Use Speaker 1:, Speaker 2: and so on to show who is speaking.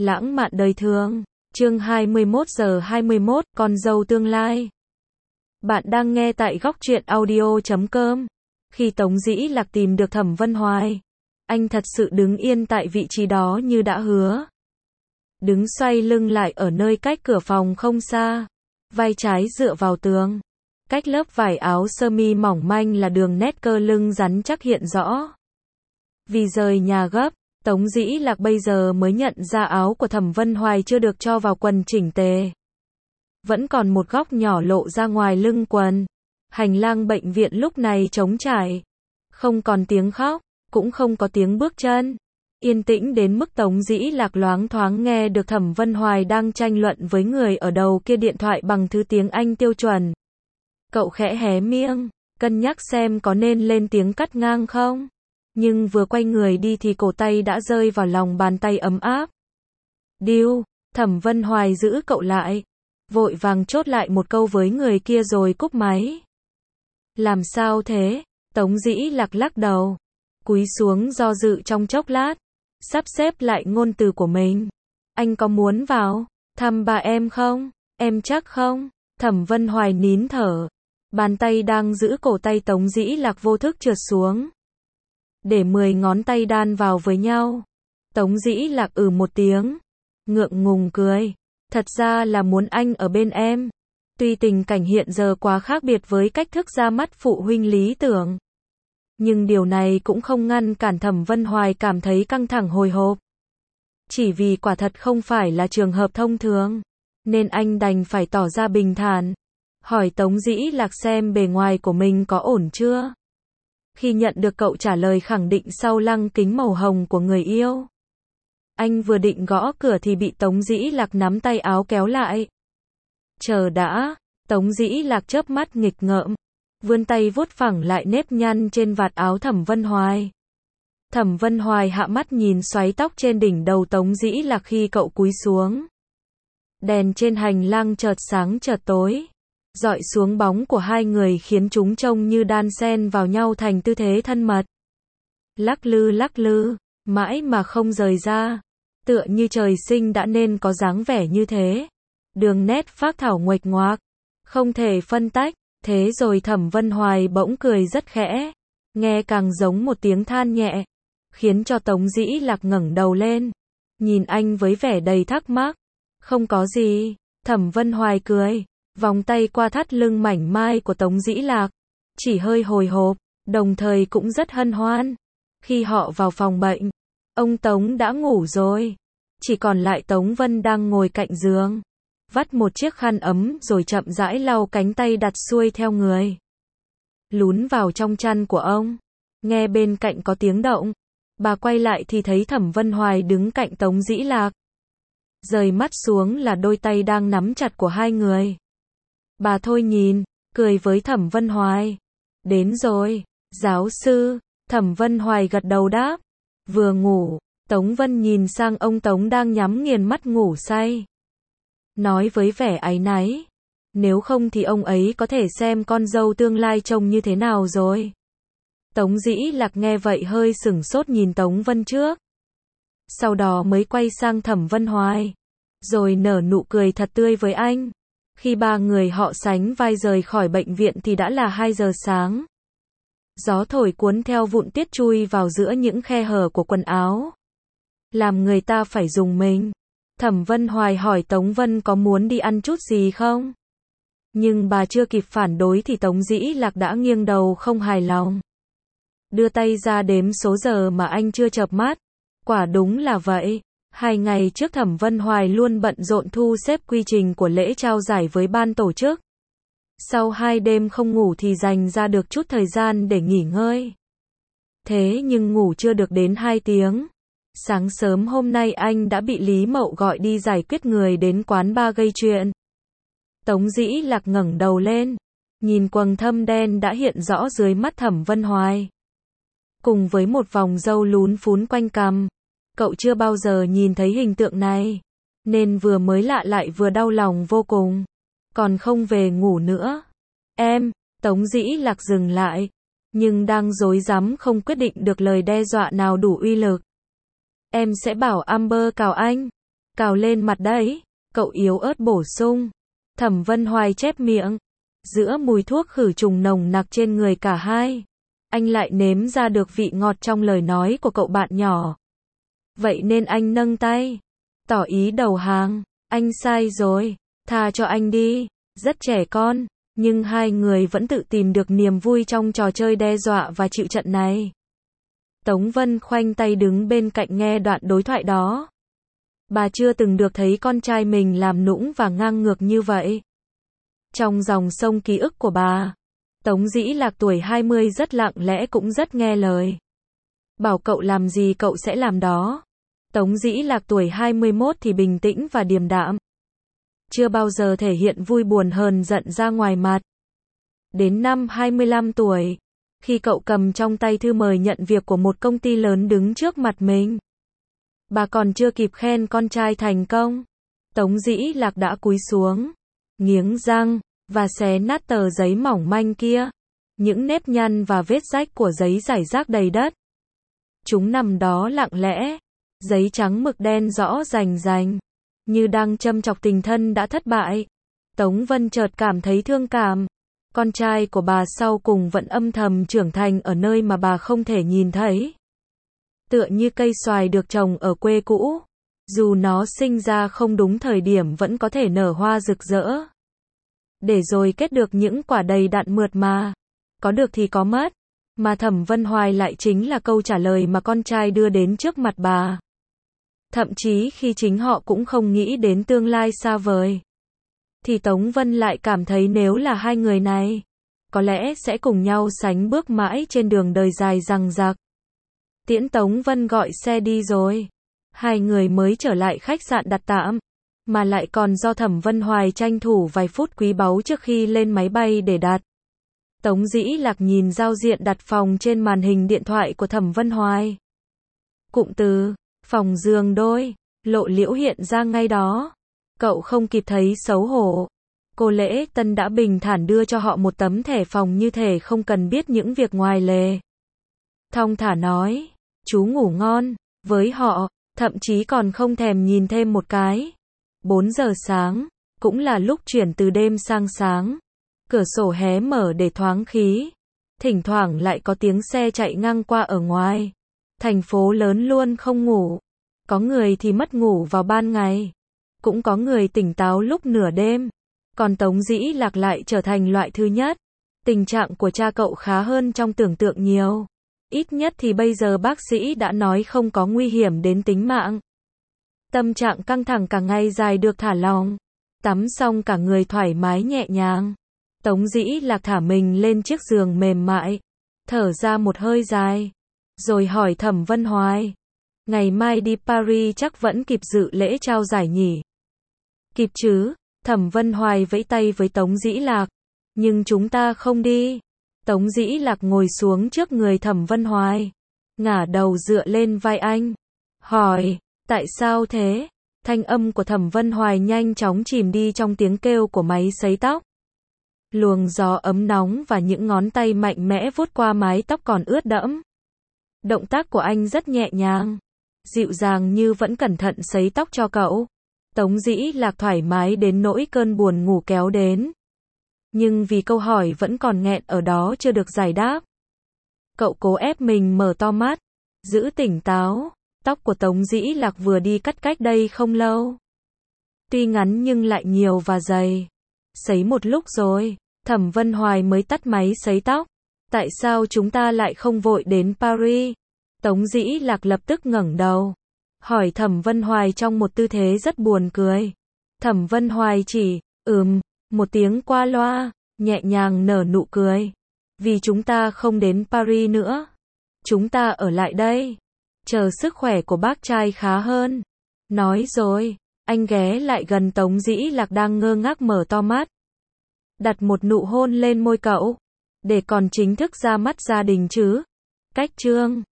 Speaker 1: Lãng mạn đời thường. Chương 21:21, con dâu tương lai. Bạn đang nghe tại góc truyện audio.com. Khi Tống Dĩ Lạc tìm được Thẩm Vân Hoài, anh thật sự đứng yên tại vị trí đó như đã hứa. Đứng xoay lưng lại ở nơi cách cửa phòng không xa, vai trái dựa vào tường. Cách lớp vải áo sơ mi mỏng manh là đường nét cơ lưng rắn chắc hiện rõ. Vì rời nhà gấp, Tống Dĩ Lạc bây giờ mới nhận ra áo của Thẩm Vân Hoài chưa được cho vào quần chỉnh tề. Vẫn còn một góc nhỏ lộ ra ngoài lưng quần. Hành lang bệnh viện lúc này trống trải. Không còn tiếng khóc, cũng không có tiếng bước chân. Yên tĩnh đến mức Tống Dĩ Lạc loáng thoáng nghe được Thẩm Vân Hoài đang tranh luận với người ở đầu kia điện thoại bằng thứ tiếng Anh tiêu chuẩn. Cậu khẽ hé miệng, cân nhắc xem có nên lên tiếng cắt ngang không. Nhưng vừa quay người đi thì cổ tay đã rơi vào lòng bàn tay ấm áp. Điêu, Thẩm Vân Hoài giữ cậu lại. Vội vàng chốt lại một câu với người kia rồi cúp máy. Làm sao thế? Tống Dĩ Lạc lắc đầu. Cúi xuống do dự trong chốc lát. Sắp xếp lại ngôn từ của mình. Anh có muốn vào thăm bà em không? Em chắc không? Thẩm Vân Hoài nín thở. Bàn tay đang giữ cổ tay Tống Dĩ Lạc vô thức trượt xuống. Để 10 ngón tay đan vào với nhau. Tống Dĩ Lạc một tiếng. Ngượng ngùng cười. Thật ra là muốn anh ở bên em. Tuy tình cảnh hiện giờ quá khác biệt với cách thức ra mắt phụ huynh lý tưởng. Nhưng điều này cũng không ngăn cản Thẩm Vân Hoài cảm thấy căng thẳng hồi hộp. Chỉ vì quả thật không phải là trường hợp thông thường. Nên anh đành phải tỏ ra bình thản. Hỏi Tống Dĩ Lạc xem bề ngoài của mình có ổn chưa. Khi nhận được cậu trả lời khẳng định sau lăng kính màu hồng của người yêu. Anh vừa định gõ cửa thì bị Tống Dĩ Lạc nắm tay áo kéo lại. Chờ đã, Tống Dĩ Lạc chớp mắt nghịch ngợm. Vươn tay vuốt phẳng lại nếp nhăn trên vạt áo Thẩm Vân Hoài. Thẩm Vân Hoài hạ mắt nhìn xoáy tóc trên đỉnh đầu Tống Dĩ Lạc khi cậu cúi xuống. Đèn trên hành lang chợt sáng chợt tối. Dọi xuống bóng của hai người khiến chúng trông như đan xen vào nhau thành tư thế thân mật. Lắc lư, mãi mà không rời ra. Tựa như trời sinh đã nên có dáng vẻ như thế. Đường nét phác thảo nguệch ngoạc. Không thể phân tách. Thế rồi Thẩm Vân Hoài bỗng cười rất khẽ. Nghe càng giống một tiếng than nhẹ. Khiến cho Tống Dĩ Lạc ngẩng đầu lên. Nhìn anh với vẻ đầy thắc mắc. Không có gì. Thẩm Vân Hoài cười. Vòng tay qua thắt lưng mảnh mai của Tống Dĩ Lạc. Chỉ hơi hồi hộp. Đồng thời cũng rất hân hoan. Khi họ vào phòng bệnh. Ông Tống đã ngủ rồi. Chỉ còn lại Tống Vân đang ngồi cạnh giường. Vắt một chiếc khăn ấm rồi chậm rãi lau cánh tay đặt xuôi theo người. Lún vào trong chăn của ông. Nghe bên cạnh có tiếng động. Bà quay lại thì thấy Thẩm Vân Hoài đứng cạnh Tống Dĩ Lạc. Rời mắt xuống là đôi tay đang nắm chặt của hai người. Bà thôi nhìn, cười với Thẩm Vân Hoài. Đến rồi, giáo sư. Thẩm Vân Hoài gật đầu đáp. Vừa ngủ. Tống Vân nhìn sang ông Tống đang nhắm nghiền mắt ngủ say. Nói với vẻ áy náy. Nếu không thì ông ấy có thể xem con dâu tương lai trông như thế nào rồi. Tống Dĩ Lạc nghe vậy hơi sửng sốt nhìn Tống Vân trước. Sau đó mới quay sang Thẩm Vân Hoài. Rồi nở nụ cười thật tươi với anh. Khi ba người họ sánh vai rời khỏi bệnh viện thì đã là 2 giờ sáng. Gió thổi cuốn theo vụn tiết chui vào giữa những khe hở của quần áo. Làm người ta phải rùng mình. Thẩm Vân Hoài hỏi Tống Vân có muốn đi ăn chút gì không? Nhưng bà chưa kịp phản đối thì Tống Dĩ Lạc đã nghiêng đầu không hài lòng. Đưa tay ra đếm số giờ mà anh chưa chợp mắt. Quả đúng là vậy. 2 ngày trước Thẩm Vân Hoài luôn bận rộn thu xếp quy trình của lễ trao giải với ban tổ chức. Sau 2 đêm không ngủ thì dành ra được chút thời gian để nghỉ ngơi. Thế nhưng ngủ chưa được đến 2 tiếng. Sáng sớm hôm nay anh đã bị Lý Mậu gọi đi giải quyết người đến quán bar gây chuyện. Tống Dĩ Lạc ngẩng đầu lên. Nhìn quầng thâm đen đã hiện rõ dưới mắt Thẩm Vân Hoài. Cùng với một vòng râu lún phún quanh cằm. Cậu chưa bao giờ nhìn thấy hình tượng này. Nên vừa mới lạ lại vừa đau lòng vô cùng. Còn không về ngủ nữa. Em, Tống Dĩ Lạc dừng lại. Nhưng đang rối rắm không quyết định được lời đe dọa nào đủ uy lực. Em sẽ bảo Amber cào anh. cào lên mặt đấy, cậu yếu ớt bổ sung. Thẩm Vân Hoài chép miệng. Giữa mùi thuốc khử trùng nồng nặc trên người cả hai, anh lại nếm ra được vị ngọt trong lời nói của cậu bạn nhỏ. Vậy nên anh nâng tay, tỏ ý đầu hàng. Anh sai rồi, tha cho anh đi. Rất trẻ con, nhưng hai người vẫn tự tìm được niềm vui trong trò chơi đe dọa và chịu trận này. Tống Vân khoanh tay đứng bên cạnh nghe đoạn đối thoại đó. Bà chưa từng được thấy con trai mình làm nũng và ngang ngược như vậy. Trong dòng sông ký ức của bà, Tống Dĩ Lạc tuổi 20 rất lặng lẽ cũng rất nghe lời. Bảo cậu làm gì cậu sẽ làm đó. Tống Dĩ Lạc tuổi 21 thì bình tĩnh và điềm đạm. Chưa bao giờ thể hiện vui buồn hờn giận ra ngoài mặt. Đến năm 25 tuổi, khi cậu cầm trong tay thư mời nhận việc của một công ty lớn đứng trước mặt mình, bà còn chưa kịp khen con trai thành công, Tống Dĩ Lạc đã cúi xuống, nghiến răng, và xé nát tờ giấy mỏng manh kia. Những nếp nhăn và vết rách của giấy rải rác đầy đất. Chúng nằm đó lặng lẽ, giấy trắng mực đen rõ rành rành, như đang châm chọc tình thân đã thất bại. Tống Vân chợt cảm thấy thương cảm. Con trai của bà sau cùng vẫn âm thầm trưởng thành ở nơi mà bà không thể nhìn thấy. Tựa như cây xoài được trồng ở quê cũ, dù nó sinh ra không đúng thời điểm vẫn có thể nở hoa rực rỡ. Để rồi kết được những quả đầy đặn mượt mà. Có được thì có mất. Mà Thẩm Vân Hoài lại chính là câu trả lời mà con trai đưa đến trước mặt bà. Thậm chí khi chính họ cũng không nghĩ đến tương lai xa vời, thì Tống Vân lại cảm thấy nếu là hai người này, có lẽ sẽ cùng nhau sánh bước mãi trên đường đời dài dằng dặc. Tiễn Tống Vân gọi xe đi rồi. Hai người mới trở lại khách sạn đặt tạm, mà lại còn do Thẩm Vân Hoài tranh thủ vài phút quý báu trước khi lên máy bay để đặt. Tống Dĩ Lạc nhìn giao diện đặt phòng trên màn hình điện thoại của Thẩm Vân Hoài. Cụm từ phòng giường đôi lộ liễu hiện ra ngay đó. Cậu không kịp thấy xấu hổ. Cô Lễ Tân đã bình thản đưa cho họ một tấm thẻ phòng như thể không cần biết những việc ngoài lề. Thong thả nói, chú ngủ ngon, với họ, thậm chí còn không thèm nhìn thêm một cái. 4 giờ sáng, cũng là lúc chuyển từ đêm sang sáng. Cửa sổ hé mở để thoáng khí. Thỉnh thoảng lại có tiếng xe chạy ngang qua ở ngoài. Thành phố lớn luôn không ngủ. Có người thì mất ngủ vào ban ngày. Cũng có người tỉnh táo lúc nửa đêm. Còn Tống Dĩ Lạc lại trở thành loại thứ nhất. Tình trạng của cha cậu khá hơn trong tưởng tượng nhiều. Ít nhất thì bây giờ bác sĩ đã nói không có nguy hiểm đến tính mạng. Tâm trạng căng thẳng cả ngày dài được thả lỏng. Tắm xong cả người thoải mái nhẹ nhàng. Tống Dĩ Lạc thả mình lên chiếc giường mềm mại. Thở ra một hơi dài. Rồi hỏi Thẩm Vân Hoài. Ngày mai đi Paris chắc vẫn kịp dự lễ trao giải nhỉ? Kịp chứ, Thẩm Vân Hoài vẫy tay với Tống Dĩ Lạc. Nhưng chúng ta không đi. Tống Dĩ Lạc ngồi xuống trước người Thẩm Vân Hoài. Ngả đầu dựa lên vai anh. Hỏi, tại sao thế? Thanh âm của Thẩm Vân Hoài nhanh chóng chìm đi trong tiếng kêu của máy sấy tóc. Luồng gió ấm nóng và những ngón tay mạnh mẽ vuốt qua mái tóc còn ướt đẫm. Động tác của anh rất nhẹ nhàng, dịu dàng như vẫn cẩn thận sấy tóc cho cậu. Tống Dĩ Lạc thoải mái đến nỗi cơn buồn ngủ kéo đến. Nhưng vì câu hỏi vẫn còn nghẹn ở đó chưa được giải đáp, cậu cố ép mình mở to mắt, giữ tỉnh táo. Tóc của Tống Dĩ Lạc vừa đi cắt cách đây không lâu. Tuy ngắn nhưng lại nhiều và dày. Sấy một lúc rồi, Thẩm Vân Hoài mới tắt máy sấy tóc. Tại sao chúng ta lại không vội đến Paris? Tống Dĩ Lạc lập tức ngẩng đầu, hỏi Thẩm Vân Hoài trong một tư thế rất buồn cười. Thẩm Vân Hoài chỉ, một tiếng qua loa, nhẹ nhàng nở nụ cười. Vì chúng ta không đến Paris nữa. Chúng ta ở lại đây. Chờ sức khỏe của bác trai khá hơn. Nói rồi, anh ghé lại gần Tống Dĩ Lạc đang ngơ ngác mở to mắt. Đặt một nụ hôn lên môi cậu. Để còn chính thức ra mắt gia đình chứ. Cách chương